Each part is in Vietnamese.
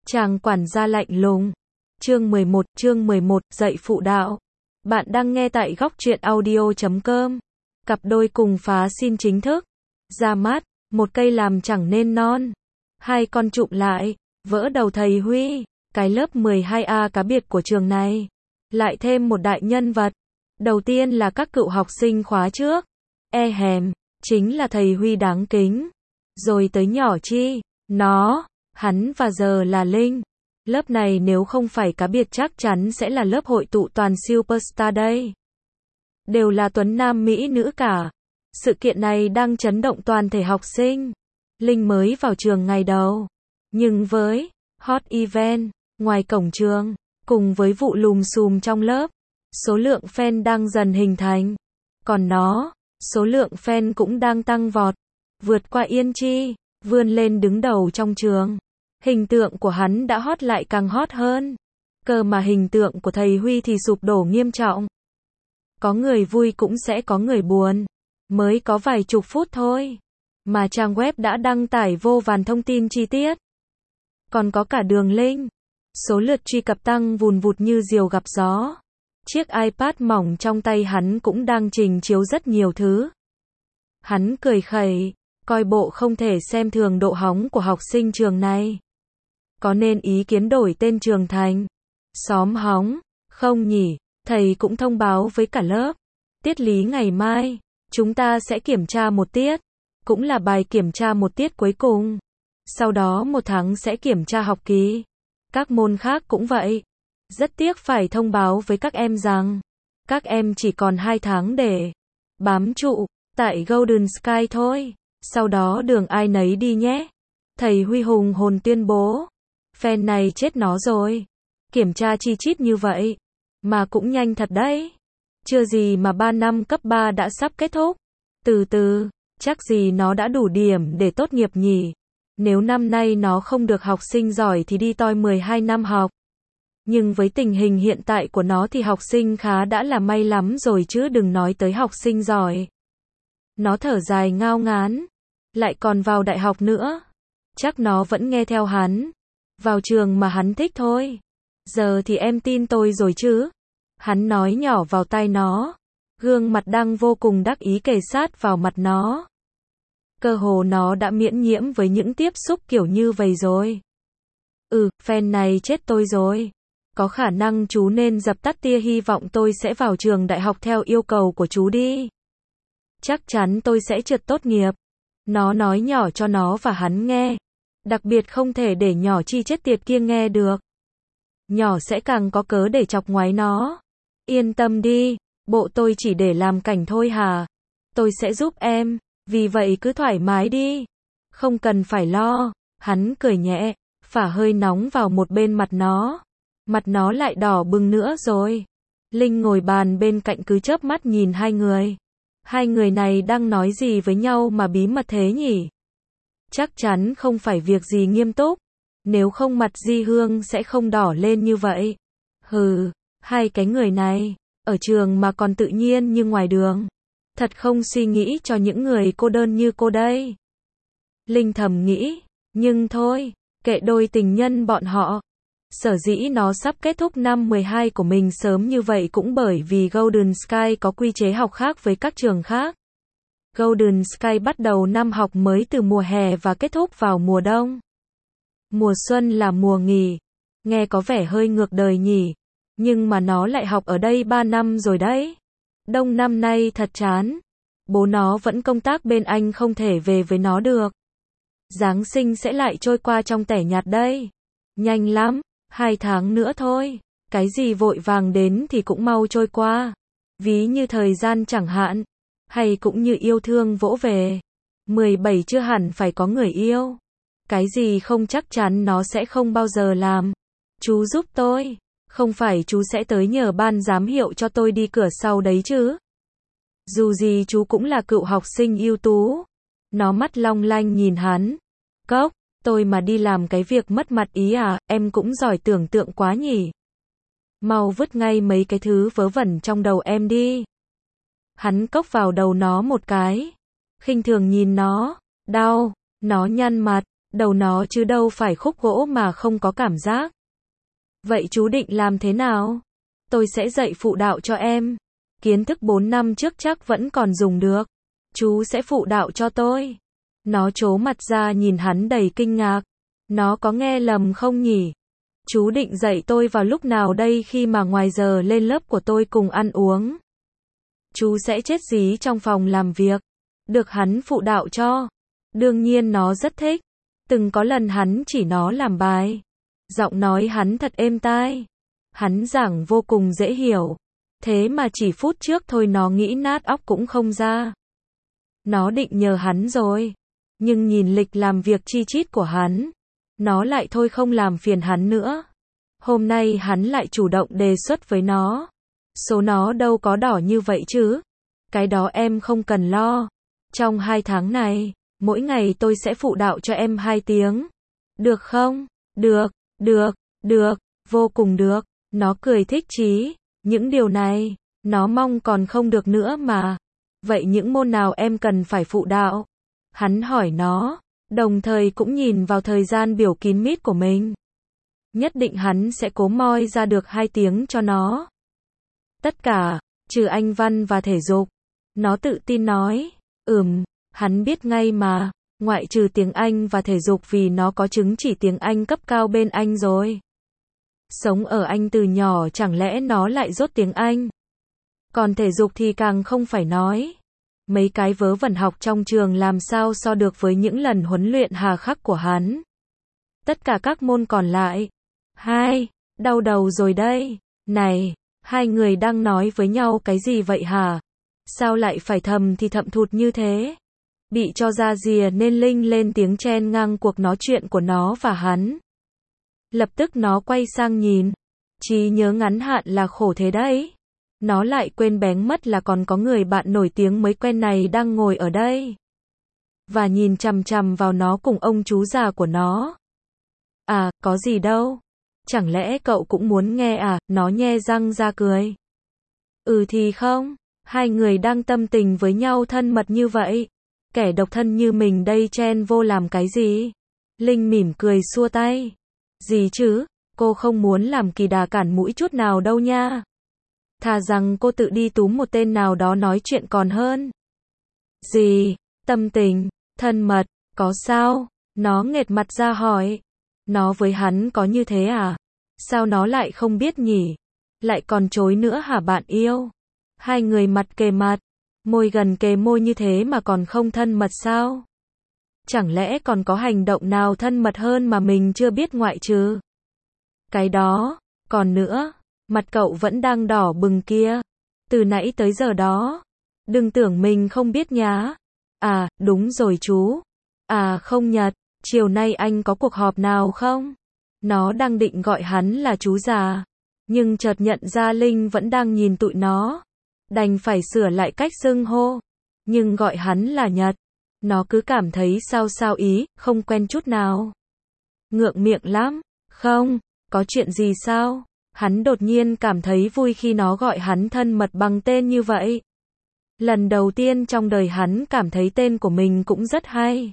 Chàng quản gia lạnh lùng. Chương 11, dạy phụ đạo. Bạn đang nghe tại góc truyện audio.com. Cặp đôi cùng phá xin chính thức. Ra mắt, một cây làm chẳng nên non. Hai con chụm lại, vỡ đầu thầy Huy. Cái lớp 12A cá biệt của trường này. Lại thêm một đại nhân vật. Đầu tiên là các cựu học sinh khóa trước. Chính là thầy Huy đáng kính. Rồi tới nhỏ Chi, hắn và giờ là Linh. Lớp này nếu không phải cá biệt chắc chắn sẽ là lớp hội tụ toàn superstar đây. Đều là tuấn nam mỹ nữ cả. Sự kiện này đang chấn động toàn thể học sinh. Linh mới vào trường ngày đầu. Nhưng với hot event, ngoài cổng trường, cùng với vụ lùm xùm trong lớp, số lượng fan đang dần hình thành. Còn số lượng fan cũng đang tăng vọt. Vượt qua Yên Chi, vươn lên đứng đầu trong trường. Hình tượng của hắn đã hot lại càng hot hơn. Cơ mà hình tượng của thầy Huy thì sụp đổ nghiêm trọng. Có người vui cũng sẽ có người buồn. Mới có vài chục phút thôi, mà trang web đã đăng tải vô vàn thông tin chi tiết. Còn có cả đường link. Số lượt truy cập tăng vùn vụt như diều gặp gió. Chiếc iPad mỏng trong tay hắn cũng đang trình chiếu rất nhiều thứ. Hắn cười khẩy, coi bộ không thể xem thường độ hóng của học sinh trường này. Có nên ý kiến đổi tên trường thành xóm hóng, không nhỉ? Thầy cũng thông báo với cả lớp. Tiết lý ngày mai, chúng ta sẽ kiểm tra một tiết. Cũng là bài kiểm tra một tiết cuối cùng. Sau đó một tháng sẽ kiểm tra học kỳ. Các môn khác cũng vậy. Rất tiếc phải thông báo với các em rằng, các em chỉ còn 2 tháng để bám trụ tại Golden Sky thôi. Sau đó đường ai nấy đi nhé. Thầy Huy hùng hồn tuyên bố. Fan này chết nó rồi. Kiểm tra chi chít như vậy. Mà cũng nhanh thật đấy. Chưa gì mà 3 năm cấp 3 đã sắp kết thúc. Từ từ, chắc gì nó đã đủ điểm để tốt nghiệp nhỉ. Nếu năm nay nó không được học sinh giỏi thì đi toi 12 năm học. Nhưng với tình hình hiện tại của nó thì học sinh khá đã là may lắm rồi chứ đừng nói tới học sinh giỏi. Nó thở dài ngao ngán. Lại còn vào đại học nữa. Chắc nó vẫn nghe theo hắn. Vào trường mà hắn thích thôi. Giờ thì em tin tôi rồi chứ. Hắn nói nhỏ vào tai nó. Gương mặt đang vô cùng đắc ý kề sát vào mặt nó. Cơ hồ nó đã miễn nhiễm với những tiếp xúc kiểu như vậy rồi. Fan này chết tôi rồi. Có khả năng chú nên dập tắt tia hy vọng tôi sẽ vào trường đại học theo yêu cầu của chú đi. Chắc chắn tôi sẽ trượt tốt nghiệp. Nó nói nhỏ cho nó và hắn nghe. Đặc biệt không thể để nhỏ Chi chết tiệt kia nghe được. Nhỏ sẽ càng có cớ để chọc ngoáy nó. Yên tâm đi, bộ tôi chỉ để làm cảnh thôi hả? Tôi sẽ giúp em, vì vậy cứ thoải mái đi. Không cần phải lo. Hắn cười nhẹ, phả hơi nóng vào một bên mặt nó. Mặt nó lại đỏ bừng nữa rồi. Linh ngồi bàn bên cạnh cứ chớp mắt nhìn hai người. Hai người này đang nói gì với nhau mà bí mật thế nhỉ? Chắc chắn không phải việc gì nghiêm túc. Nếu không mặt Di Hương sẽ không đỏ lên như vậy. Hai cái người này, ở trường mà còn tự nhiên như ngoài đường. Thật không suy nghĩ cho những người cô đơn như cô đây. Linh thầm nghĩ, nhưng thôi, kệ đôi tình nhân bọn họ. Sở dĩ nó sắp kết thúc năm 12 của mình sớm như vậy cũng bởi vì Golden Sky có quy chế học khác với các trường khác. Golden Sky bắt đầu năm học mới từ mùa hè và kết thúc vào mùa đông. Mùa xuân là mùa nghỉ. Nghe có vẻ hơi ngược đời nhỉ. Nhưng mà nó lại học ở đây 3 năm rồi đấy. Đông năm nay thật chán. Bố nó vẫn công tác bên Anh không thể về với nó được. Giáng sinh sẽ lại trôi qua trong tẻ nhạt đây. Nhanh lắm, 2 tháng nữa thôi. Cái gì vội vàng đến thì cũng mau trôi qua. Ví như thời gian chẳng hạn. Hay cũng như yêu thương vỗ về. 17 chưa hẳn phải có người yêu. Cái gì không chắc chắn nó sẽ không bao giờ làm. Chú giúp tôi. Không phải chú sẽ tới nhờ ban giám hiệu cho tôi đi cửa sau đấy chứ. Dù gì chú cũng là cựu học sinh ưu tú. Nó mắt long lanh nhìn hắn. Cốc, tôi mà đi làm cái việc mất mặt ý à, em cũng giỏi tưởng tượng quá nhỉ. Mau vứt ngay mấy cái thứ vớ vẩn trong đầu em đi. Hắn cốc vào đầu nó một cái. Khinh thường nhìn nó. Đau. Nó nhăn mặt. Đầu nó chứ đâu phải khúc gỗ mà không có cảm giác. Vậy chú định làm thế nào? Tôi sẽ dạy phụ đạo cho em. Kiến thức 4 năm trước chắc vẫn còn dùng được. Chú sẽ phụ đạo cho tôi. Nó trố mặt ra nhìn hắn đầy kinh ngạc. Nó có nghe lầm không nhỉ? Chú định dạy tôi vào lúc nào đây khi mà ngoài giờ lên lớp của tôi cùng ăn uống? Chú sẽ chết dí trong phòng làm việc. Được hắn phụ đạo cho. Đương nhiên nó rất thích. Từng có lần hắn chỉ nó làm bài. Giọng nói hắn thật êm tai. Hắn giảng vô cùng dễ hiểu. Thế mà chỉ phút trước thôi nó nghĩ nát óc cũng không ra. Nó định nhờ hắn rồi. Nhưng nhìn lịch làm việc chi chít của hắn, nó lại thôi không làm phiền hắn nữa. Hôm nay hắn lại chủ động đề xuất với nó. Số nó đâu có đỏ như vậy chứ. Cái đó em không cần lo. Trong 2 tháng này, mỗi ngày tôi sẽ phụ đạo cho em 2 tiếng. Được không? Được, được, được, vô cùng được. Nó cười thích chí. Những điều này, nó mong còn không được nữa mà. Vậy những môn nào em cần phải phụ đạo? Hắn hỏi nó, đồng thời cũng nhìn vào thời gian biểu kín mít của mình. Nhất định hắn sẽ cố moi ra được 2 tiếng cho nó. Tất cả, trừ Anh văn và thể dục. Nó tự tin nói, hắn biết ngay mà, ngoại trừ tiếng Anh và thể dục vì nó có chứng chỉ tiếng Anh cấp cao bên Anh rồi. Sống ở Anh từ nhỏ chẳng lẽ nó lại dốt tiếng Anh. Còn thể dục thì càng không phải nói. Mấy cái vớ vẩn học trong trường làm sao so được với những lần huấn luyện hà khắc của hắn. Tất cả các môn còn lại. Đau đầu rồi đây. Này, 2 người đang nói với nhau cái gì vậy hả? Sao lại phải thầm thì thậm thụt như thế? Bị cho ra rìa nên Linh lên tiếng chen ngang cuộc nói chuyện của nó và hắn. Lập tức nó quay sang nhìn. Trí nhớ ngắn hạn là khổ thế đấy. Nó lại quên bén mất là còn có người bạn nổi tiếng mới quen này đang ngồi ở đây. Và nhìn chằm chằm vào nó cùng ông chú già của nó. À, có gì đâu. Chẳng lẽ cậu cũng muốn nghe à? Nó nhe răng ra cười. Thì không. 2 người đang tâm tình với nhau thân mật như vậy. Kẻ độc thân như mình đây chen vô làm cái gì? Linh mỉm cười xua tay. Gì chứ? Cô không muốn làm kỳ đà cản mũi chút nào đâu nha. Thà rằng cô tự đi túm một tên nào đó nói chuyện còn hơn. Gì? Tâm tình, thân mật, có sao? Nó nghệt mặt ra hỏi. Nó với hắn có như thế à? Sao nó lại không biết nhỉ? Lại còn chối nữa hả bạn yêu? 2 người mặt kề mặt, môi gần kề môi như thế mà còn không thân mật sao? Chẳng lẽ còn có hành động nào thân mật hơn mà mình chưa biết ngoại trừ? Cái đó, còn nữa, mặt cậu vẫn đang đỏ bừng kia. Từ nãy tới giờ đó. Đừng tưởng mình không biết nhá. À, đúng rồi chú. À không Nhật, chiều nay anh có cuộc họp nào không? Nó đang định gọi hắn là chú già. Nhưng chợt nhận ra Linh vẫn đang nhìn tụi nó. Đành phải sửa lại cách xưng hô. Nhưng gọi hắn là Nhật. Nó cứ cảm thấy sao sao ý, không quen chút nào. Ngượng miệng lắm. Không, có chuyện gì sao? Hắn đột nhiên cảm thấy vui khi nó gọi hắn thân mật bằng tên như vậy. Lần đầu tiên trong đời hắn cảm thấy tên của mình cũng rất hay.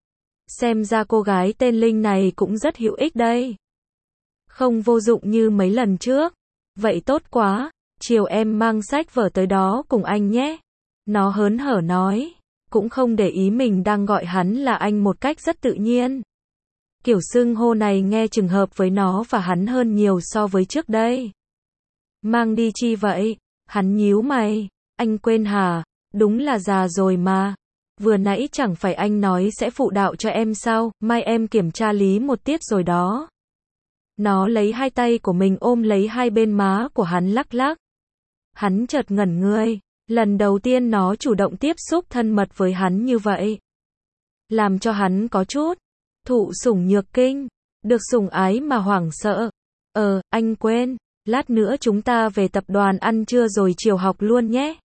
Xem ra cô gái tên Linh này cũng rất hữu ích đây. Không vô dụng như mấy lần trước. Vậy tốt quá, chiều em mang sách vở tới đó cùng anh nhé. Nó hớn hở nói, cũng không để ý mình đang gọi hắn là anh một cách rất tự nhiên. Kiểu xưng hô này nghe trùng hợp với nó và hắn hơn nhiều so với trước đây. Mang đi chi vậy? Hắn nhíu mày. Anh quên hả? Đúng là già rồi mà. Vừa nãy chẳng phải anh nói sẽ phụ đạo cho em sao? Mai em kiểm tra lý một tiết rồi đó. Nó lấy 2 tay của mình ôm lấy 2 bên má của hắn lắc lắc. Hắn chợt ngẩn người. Lần đầu tiên nó chủ động tiếp xúc thân mật với hắn như vậy. Làm cho hắn có chút thụ sủng nhược kinh. Được sủng ái mà hoảng sợ. Anh quên. Lát nữa chúng ta về tập đoàn ăn trưa rồi chiều học luôn nhé.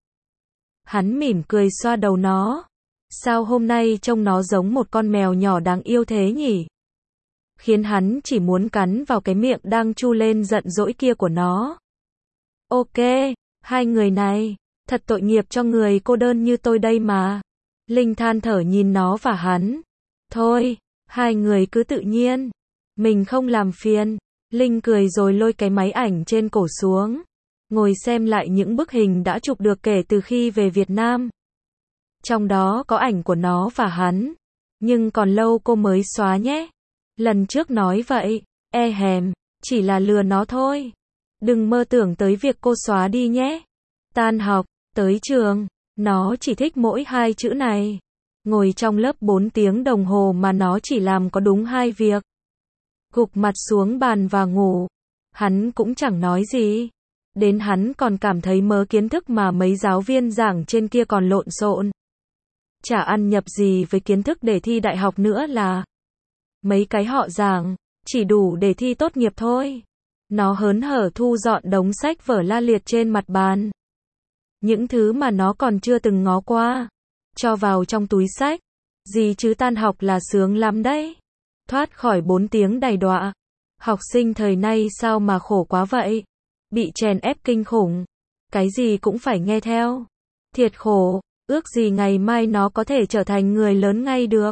Hắn mỉm cười xoa đầu nó. Sao hôm nay trông nó giống một con mèo nhỏ đáng yêu thế nhỉ? Khiến hắn chỉ muốn cắn vào cái miệng đang chu lên giận dỗi kia của nó. Ok, 2 người này, thật tội nghiệp cho người cô đơn như tôi đây mà. Linh than thở nhìn nó và hắn. Thôi, Hai người cứ tự nhiên. Mình không làm phiền. Linh cười rồi lôi cái máy ảnh trên cổ xuống. Ngồi xem lại những bức hình đã chụp được kể từ khi về Việt Nam. Trong đó có ảnh của nó và hắn. Nhưng còn lâu cô mới xóa nhé. Lần trước nói vậy. Hèm, chỉ là lừa nó thôi. Đừng mơ tưởng tới việc cô xóa đi nhé. Tan học, tới trường, nó chỉ thích mỗi hai chữ này. Ngồi trong lớp 4 tiếng đồng hồ mà nó chỉ làm có đúng 2 việc. Gục mặt xuống bàn và ngủ. Hắn cũng chẳng nói gì. Đến hắn còn cảm thấy mớ kiến thức mà mấy giáo viên giảng trên kia còn lộn xộn. Chả ăn nhập gì với kiến thức để thi đại học nữa là. Mấy cái họ giảng, chỉ đủ để thi tốt nghiệp thôi. Nó hớn hở thu dọn đống sách vở la liệt trên mặt bàn. Những thứ mà nó còn chưa từng ngó qua. Cho vào trong túi sách. Gì chứ tan học là sướng lắm đấy. Thoát khỏi 4 tiếng đầy đọa. Học sinh thời nay sao mà khổ quá vậy? Bị chèn ép kinh khủng. Cái gì cũng phải nghe theo. Thiệt khổ, ước gì ngày mai nó có thể trở thành người lớn ngay được.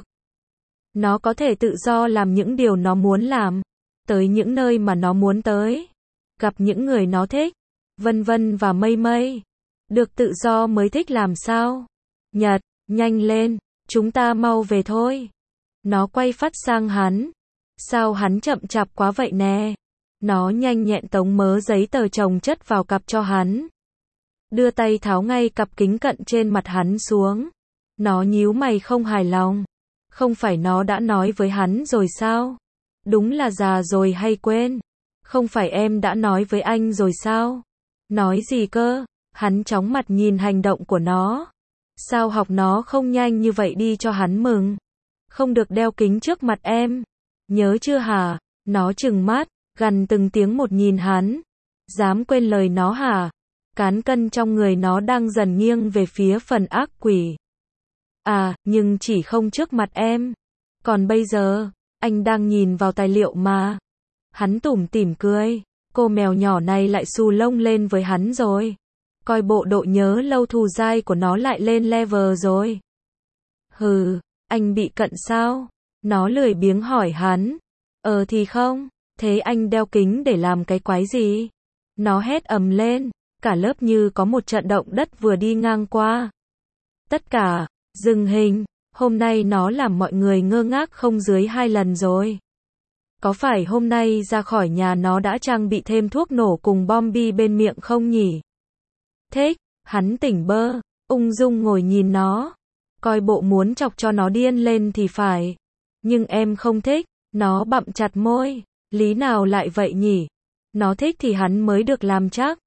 Nó có thể tự do làm những điều nó muốn làm. Tới những nơi mà nó muốn tới. Gặp những người nó thích. Vân vân và mây mây. Được tự do mới thích làm sao? Nhật, nhanh lên, chúng ta mau về thôi. Nó quay phát sang hắn. Sao hắn chậm chạp quá vậy nè? Nó nhanh nhẹn tống mớ giấy tờ chồng chất vào cặp cho hắn. Đưa tay tháo ngay cặp kính cận trên mặt hắn xuống. Nó nhíu mày không hài lòng. Không phải nó đã nói với hắn rồi sao? Đúng là già rồi hay quên? Không phải em đã nói với anh rồi sao? Nói gì cơ? Hắn chóng mặt nhìn hành động của nó. Sao học nó không nhanh như vậy đi cho hắn mừng? Không được đeo kính trước mặt em. Nhớ chưa hả? Nó trừng mắt, gằn từng tiếng một nhìn hắn. Dám quên lời nó hả? Cán cân trong người nó đang dần nghiêng về phía phần ác quỷ. À, nhưng chỉ không trước mặt em. Còn bây giờ, anh đang nhìn vào tài liệu mà. Hắn tủm tỉm cười. Cô mèo nhỏ này lại xù lông lên với hắn rồi. Coi bộ độ nhớ lâu thù dai của nó lại lên level rồi. Hừ, anh bị cận sao? Nó lười biếng hỏi hắn. Thì không, thế anh đeo kính để làm cái quái gì? Nó hét ầm lên, cả lớp như có một trận động đất vừa đi ngang qua. Tất cả, dừng hình, hôm nay nó làm mọi người ngơ ngác không dưới 2 lần rồi. Có phải hôm nay ra khỏi nhà nó đã trang bị thêm thuốc nổ cùng bom bi bên miệng không nhỉ? Thích, hắn tỉnh bơ, ung dung ngồi nhìn nó. Coi bộ muốn chọc cho nó điên lên thì phải. Nhưng em không thích, nó bặm chặt môi. Lý nào lại vậy nhỉ? Nó thích thì hắn mới được làm chắc.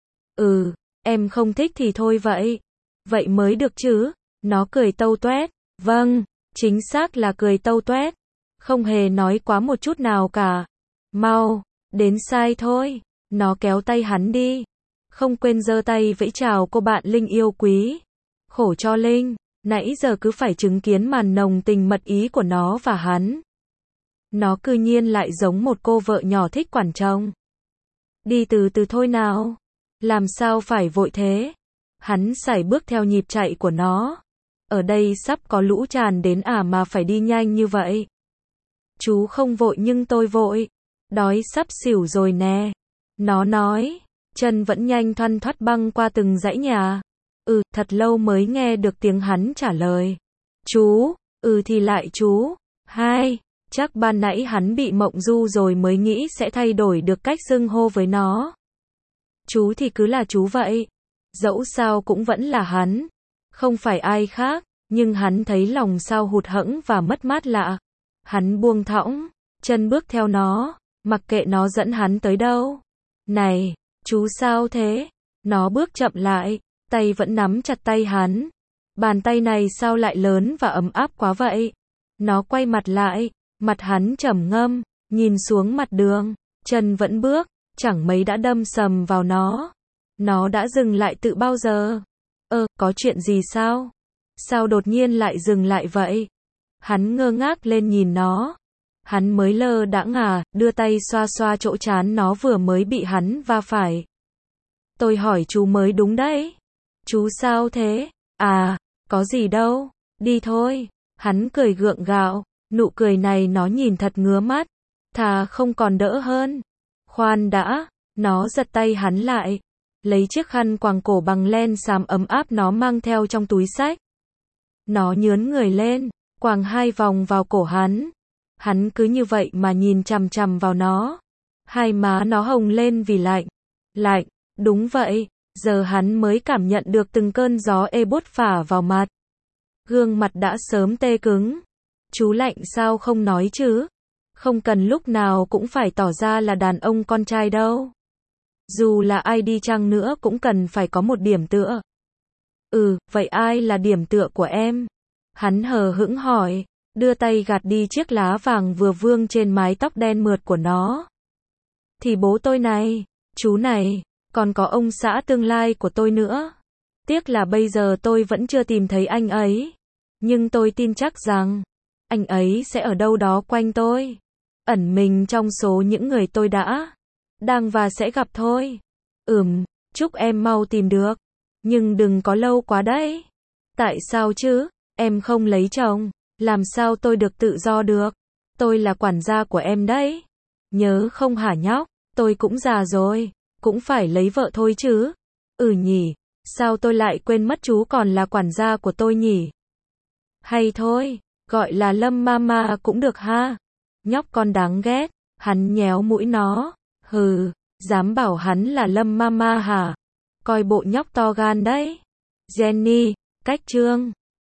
Em không thích thì thôi vậy. Vậy mới được chứ. Nó cười tâu toét. Vâng, chính xác là cười tâu toét. Không hề nói quá một chút nào cả. Mau, đến sai thôi. Nó kéo tay hắn đi. Không quên giơ tay vẫy chào cô bạn Linh yêu quý. Khổ cho Linh, nãy giờ cứ phải chứng kiến màn nồng tình mật ý của nó và hắn. Nó cư nhiên lại giống một cô vợ nhỏ thích quản chồng. Đi từ từ thôi nào. Làm sao phải vội thế? Hắn sải bước theo nhịp chạy của nó. Ở đây sắp có lũ tràn đến mà phải đi nhanh như vậy. Chú không vội nhưng tôi vội. Đói sắp xỉu rồi nè. Nó nói. Chân vẫn nhanh thoăn thoắt băng qua từng dãy nhà. Thật lâu mới nghe được tiếng hắn trả lời. Chú, thì lại chú. Hai, chắc ban nãy hắn bị mộng du rồi mới nghĩ sẽ thay đổi được cách xưng hô với nó. Chú thì cứ là chú vậy. Dẫu sao cũng vẫn là hắn. Không phải ai khác, nhưng hắn thấy lòng sao hụt hẫng và mất mát lạ. Hắn buông thõng, chân bước theo nó, mặc kệ nó dẫn hắn tới đâu. Này, chú sao thế? Nó bước chậm lại, tay vẫn nắm chặt tay hắn. Bàn tay này sao lại lớn và ấm áp quá vậy? Nó quay mặt lại, mặt hắn trầm ngâm, nhìn xuống mặt đường, chân vẫn bước, chẳng mấy đã đâm sầm vào nó. Nó đã dừng lại từ bao giờ? Có chuyện gì sao? Sao đột nhiên lại dừng lại vậy? Hắn ngơ ngác lên nhìn nó. Hắn mới lơ đãng đưa tay xoa xoa chỗ trán nó vừa mới bị hắn va phải. Tôi hỏi chú mới đúng đấy. Chú sao thế? Có gì đâu, đi thôi. Hắn cười gượng gạo, Nụ cười này nó nhìn thật ngứa mắt. Thà không còn đỡ hơn. Khoan đã, nó giật tay hắn lại. Lấy chiếc khăn quàng cổ bằng len xám ấm áp nó mang theo trong túi xách. Nó nhướn người lên, quàng 2 vòng vào cổ hắn. Hắn cứ như vậy mà nhìn chằm chằm vào nó. Hai má nó hồng lên vì lạnh. Lạnh, đúng vậy, giờ hắn mới cảm nhận được từng cơn gió ê buốt phả vào mặt. Gương mặt đã sớm tê cứng. Chú lạnh sao không nói chứ? Không cần lúc nào cũng phải tỏ ra là đàn ông con trai đâu. Dù là ai đi chăng nữa cũng cần phải có một điểm tựa. Vậy ai là điểm tựa của em? Hắn hờ hững hỏi, đưa tay gạt đi chiếc lá vàng vừa vương trên mái tóc đen mượt của nó. Thì bố tôi này, chú này, còn có ông xã tương lai của tôi nữa. Tiếc là bây giờ tôi vẫn chưa tìm thấy anh ấy. Nhưng tôi tin chắc rằng, anh ấy sẽ ở đâu đó quanh tôi. Ẩn mình trong số những người tôi đã, đang và sẽ gặp thôi. Chúc em mau tìm được. Nhưng đừng có lâu quá đấy. Tại sao chứ? Em không lấy chồng. Làm sao tôi được tự do được? Tôi là quản gia của em đấy. Nhớ không hả nhóc? Tôi cũng già rồi. Cũng phải lấy vợ thôi chứ. Nhỉ. Sao tôi lại quên mất chú còn là quản gia của tôi nhỉ? Hay thôi, gọi là Lâm Mama cũng được ha. Nhóc con đáng ghét. Hắn nhéo mũi nó. Dám bảo hắn là Lâm Mama hả? Coi bộ nhóc to gan đấy. Jenny, cách chương.